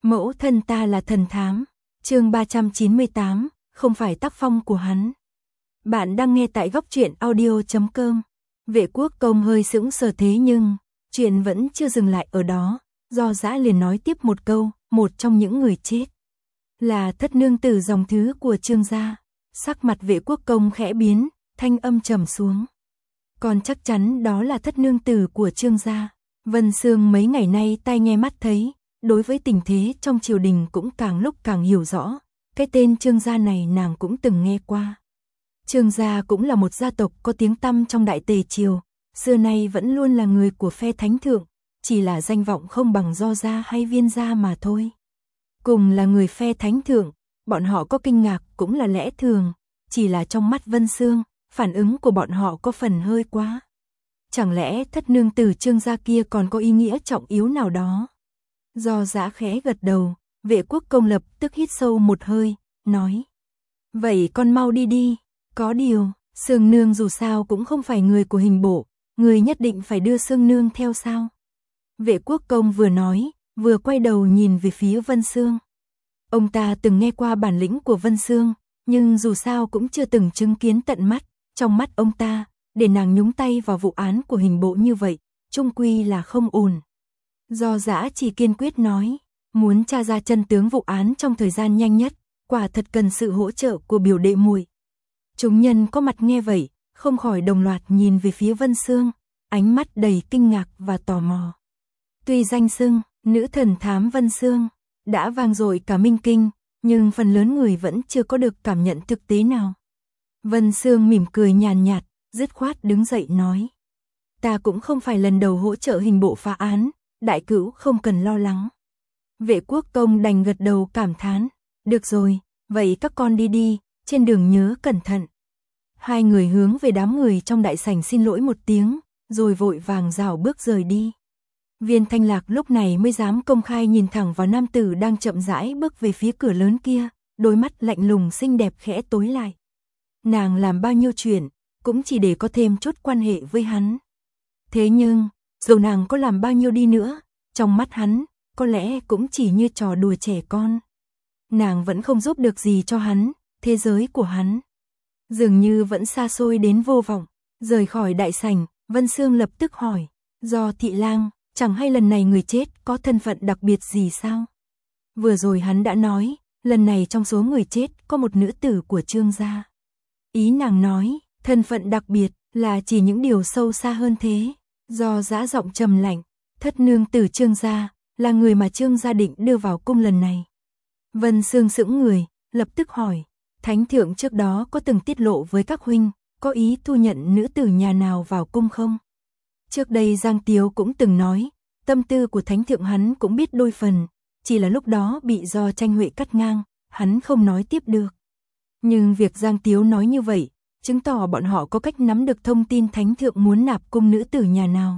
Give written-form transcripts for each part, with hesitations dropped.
Mẫu thân ta là thần thám. Chương 398, không phải tác phong của hắn. Bạn đang nghe tại góc truyện audio.com. Vệ Quốc Công hơi sững sờ thế nhưng chuyện vẫn chưa dừng lại ở đó, Do Dã liền nói tiếp một câu, một trong những người chết là thất nương tử dòng thứ của Trương gia. Sắc mặt Vệ Quốc Công khẽ biến, thanh âm trầm xuống. Còn chắc chắn đó là thất nương tử của Trương gia. Vân Sương mấy ngày nay tai nghe mắt thấy, đối với tình thế trong triều đình cũng càng lúc càng hiểu rõ. Cái tên Trương gia này nàng cũng từng nghe qua. Trương gia cũng là một gia tộc có tiếng tăm trong Đại Tề triều, xưa nay vẫn luôn là người của phe thánh thượng, chỉ là danh vọng không bằng Do gia hay Viên gia mà thôi. Cùng là người phe thánh thượng, bọn họ có kinh ngạc cũng là lẽ thường, chỉ là trong mắt Vân Sương, phản ứng của bọn họ có phần hơi quá. Chẳng lẽ thất nương tử Trương gia kia còn có ý nghĩa trọng yếu nào đó? Do Dã khẽ gật đầu, Vệ Quốc Công lập tức hít sâu một hơi, nói: "Vậy con mau đi đi, có điều, Sương nương dù sao cũng không phải người của hình bộ, người nhất định phải đưa Sương nương theo sao?" Vệ Quốc Công vừa nói, vừa quay đầu nhìn về phía Vân Sương. Ông ta từng nghe qua bản lĩnh của Vân Sương, nhưng dù sao cũng chưa từng chứng kiến tận mắt, trong mắt ông ta, để nàng nhúng tay vào vụ án của hình bộ như vậy, chung quy là không ổn. Do Dã chỉ kiên quyết nói, muốn tra ra chân tướng vụ án trong thời gian nhanh nhất, quả thật cần sự hỗ trợ của biểu đệ muội. Chúng nhân có mặt nghe vậy, không khỏi đồng loạt nhìn về phía Vân Sương, ánh mắt đầy kinh ngạc và tò mò. Tuy danh xưng nữ thần thám Vân Sương đã vang dội cả Minh Kinh, nhưng phần lớn người vẫn chưa có được cảm nhận thực tế nào. Vân Sương mỉm cười nhàn nhạt, dứt khoát đứng dậy nói: "Ta cũng không phải lần đầu hỗ trợ hình bộ phá án, đại cữu không cần lo lắng." Vệ Quốc Công đành gật đầu cảm thán, "Được rồi, vậy các con đi đi, trên đường nhớ cẩn thận." Hai người hướng về đám người trong đại sảnh xin lỗi một tiếng, rồi vội vàng rảo bước rời đi. Viên Thanh Lạc lúc này mới dám công khai nhìn thẳng vào nam tử đang chậm rãi bước về phía cửa lớn kia, đôi mắt lạnh lùng xinh đẹp khẽ tối lại. Nàng làm bao nhiêu chuyện, cũng chỉ để có thêm chút quan hệ với hắn. Thế nhưng, dù nàng có làm bao nhiêu đi nữa, trong mắt hắn, có lẽ cũng chỉ như trò đùa trẻ con. Nàng vẫn không giúp được gì cho hắn, thế giới của hắn dường như vẫn xa xôi đến vô vọng. Rời khỏi đại sảnh, Vân Sương lập tức hỏi, Do thị lang, chẳng hay lần này người chết có thân phận đặc biệt gì sao? Vừa rồi hắn đã nói, lần này trong số người chết có một nữ tử của Trương gia. Ý nàng nói, thân phận đặc biệt là chỉ những điều sâu xa hơn thế. Do Dã giọng trầm lạnh, thất nương tử Trương gia là người mà Trương gia định đưa vào cung lần này. Vân Sương sững người, lập tức hỏi, Thánh thượng trước đó có từng tiết lộ với các huynh, có ý thu nhận nữ tử nhà nào vào cung không? Trước đây Giang Tiếu cũng từng nói, tâm tư của Thánh thượng hắn cũng biết đôi phần, chỉ là lúc đó bị Do Tranh Huệ cắt ngang, hắn không nói tiếp được. Nhưng việc Giang Tiếu nói như vậy, chứng tỏ bọn họ có cách nắm được thông tin Thánh thượng muốn nạp cung nữ tử nhà nào.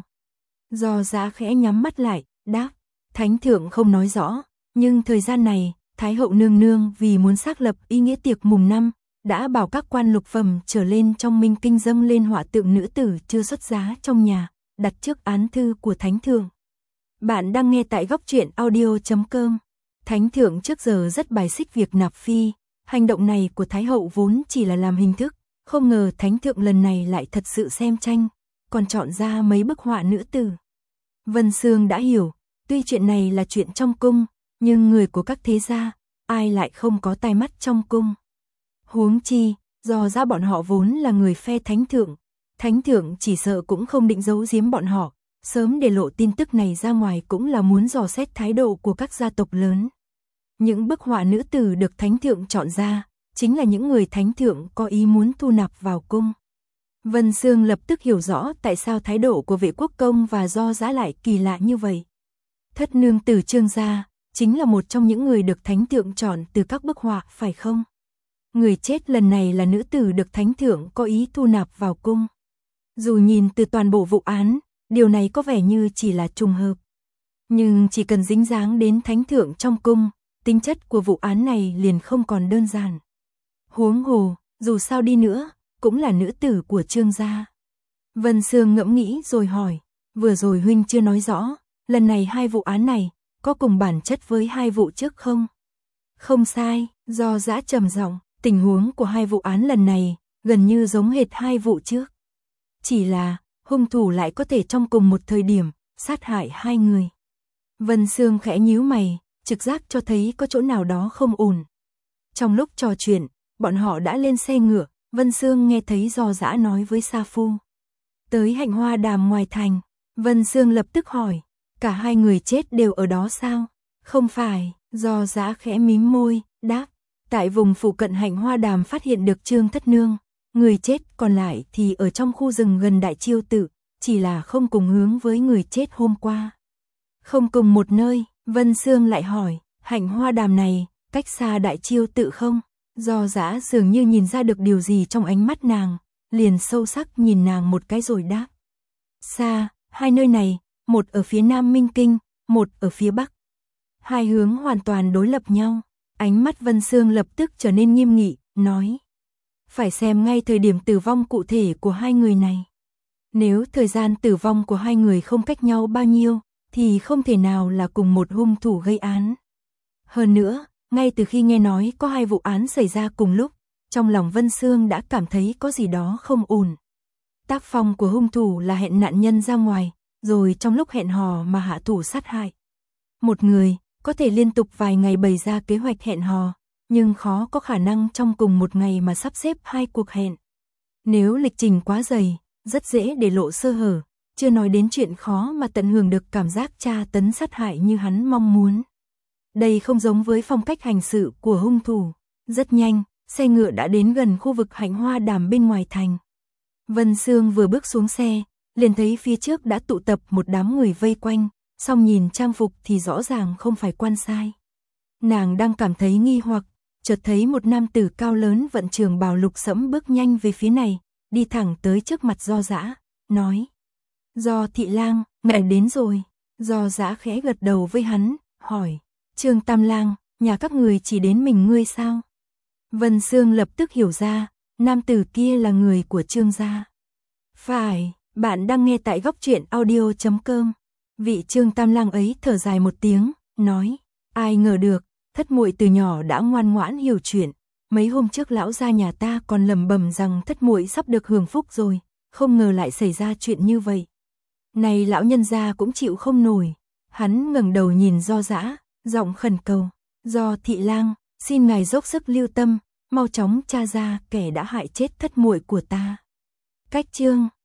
Do Dã khẽ nhắm mắt lại, đáp, Thánh thượng không nói rõ, nhưng thời gian này, Thái hậu nương nương vì muốn xác lập ý nghĩa tiệc mùng 5, đã bảo các quan lục phẩm trở lên trong Minh Kinh dâng lên họa tượng nữ tử chưa xuất giá trong nhà, đặt trước án thư của Thánh thượng. Bạn đang nghe tại góc truyện audio.com. Thánh thượng trước giờ rất bài xích việc nạp phi, hành động này của Thái hậu vốn chỉ là làm hình thức, không ngờ Thánh thượng lần này lại thật sự xem tranh, còn chọn ra mấy bức họa nữ tử. Vân Sương đã hiểu, tuy chuyện này là chuyện trong cung, nhưng người của các thế gia, ai lại không có tai mắt trong cung. Huống chi, Do ra bọn họ vốn là người phe Thánh thượng chỉ sợ cũng không định giấu giếm bọn họ, sớm để lộ tin tức này ra ngoài cũng là muốn dò xét thái độ của các gia tộc lớn. Những bức họa nữ tử được Thánh thượng chọn ra, chính là những người Thánh thượng có ý muốn thu nạp vào cung. Vân Sương lập tức hiểu rõ tại sao thái độ của Vệ Quốc Công và Do Dã lại kỳ lạ như vậy. Thất nương tử Trương gia chính là một trong những người được Thánh thượng chọn từ các bức họa, phải không? Người chết lần này là nữ tử được Thánh thượng có ý thu nạp vào cung. Dù nhìn từ toàn bộ vụ án, điều này có vẻ như chỉ là trùng hợp. Nhưng chỉ cần dính dáng đến Thánh thượng trong cung, tính chất của vụ án này liền không còn đơn giản. Huống hồ, dù sao đi nữa, cũng là nữ tử của Trương gia. Vân Sương ngẫm nghĩ rồi hỏi, vừa rồi huynh chưa nói rõ, lần này hai vụ án này, có cùng bản chất với hai vụ trước không? Không sai, Do Dã trầm giọng, tình huống của hai vụ án lần này gần như giống hệt hai vụ trước. Chỉ là, hung thủ lại có thể trong cùng một thời điểm sát hại hai người. Vân Sương khẽ nhíu mày, trực giác cho thấy có chỗ nào đó không ổn. Trong lúc trò chuyện, bọn họ đã lên xe ngựa, Vân Sương nghe thấy Do Dã nói với Sa Phu. Tới Hạnh Hoa Đàm ngoài thành, Vân Sương lập tức hỏi, cả hai người chết đều ở đó sao? Không phải, Do Dã khẽ mím môi, đáp, tại vùng phụ cận Hạnh Hoa Đàm phát hiện được Trương Thất Nương, người chết còn lại thì ở trong khu rừng gần Đại Chiêu Tự, chỉ là không cùng hướng với người chết hôm qua. Không cùng một nơi, Vân Sương lại hỏi, Hạnh Hoa Đàm này, cách xa Đại Chiêu Tự không? Do Dã dường như nhìn ra được điều gì trong ánh mắt nàng, liền sâu sắc nhìn nàng một cái rồi đáp. Xa, hai nơi này, một ở phía nam Minh Kinh, một ở phía bắc. Hai hướng hoàn toàn đối lập nhau. Ánh mắt Vân Sương lập tức trở nên nghiêm nghị, nói. Phải xem ngay thời điểm tử vong cụ thể của hai người này. Nếu thời gian tử vong của hai người không cách nhau bao nhiêu, thì không thể nào là cùng một hung thủ gây án. Hơn nữa, ngay từ khi nghe nói có hai vụ án xảy ra cùng lúc, trong lòng Vân Sương đã cảm thấy có gì đó không ổn. Tác phong của hung thủ là hẹn nạn nhân ra ngoài, rồi trong lúc hẹn hò mà hạ thủ sát hại. Một người có thể liên tục vài ngày bày ra kế hoạch hẹn hò, nhưng khó có khả năng trong cùng một ngày mà sắp xếp hai cuộc hẹn. Nếu lịch trình quá dày, rất dễ để lộ sơ hở, chưa nói đến chuyện khó mà tận hưởng được cảm giác tra tấn sát hại như hắn mong muốn. Đây không giống với phong cách hành sự của hung thủ. Rất nhanh, xe ngựa đã đến gần khu vực Hạnh Hoa Đàm bên ngoài thành. Vân Sương vừa bước xuống xe, liền thấy phía trước đã tụ tập một đám người vây quanh, song nhìn trang phục thì rõ ràng không phải quan sai. Nàng đang cảm thấy nghi hoặc, chợt thấy một nam tử cao lớn vận trường bào lục sẫm bước nhanh về phía này, đi thẳng tới trước mặt Do Dã, nói. Do thị lang, ngài đến rồi. Do Dã khẽ gật đầu với hắn, hỏi. Trương Tam Lang, nhà các người chỉ đến mình ngươi sao? Vân Sương lập tức hiểu ra, nam tử kia là người của Trương gia. Phải, bạn đang nghe tại goctruyện.audio.com. Vị Trương Tam Lang ấy thở dài một tiếng, nói, ai ngờ được, thất muội từ nhỏ đã ngoan ngoãn hiểu chuyện. Mấy hôm trước lão gia nhà ta còn lẩm bẩm rằng thất muội sắp được hưởng phúc rồi, không ngờ lại xảy ra chuyện như vậy. Này lão nhân gia cũng chịu không nổi. Hắn ngẩng đầu nhìn Do Dã, giọng khẩn cầu, Do thị lang, xin ngài dốc sức lưu tâm, mau chóng tra ra kẻ đã hại chết thất muội của ta. Cách chương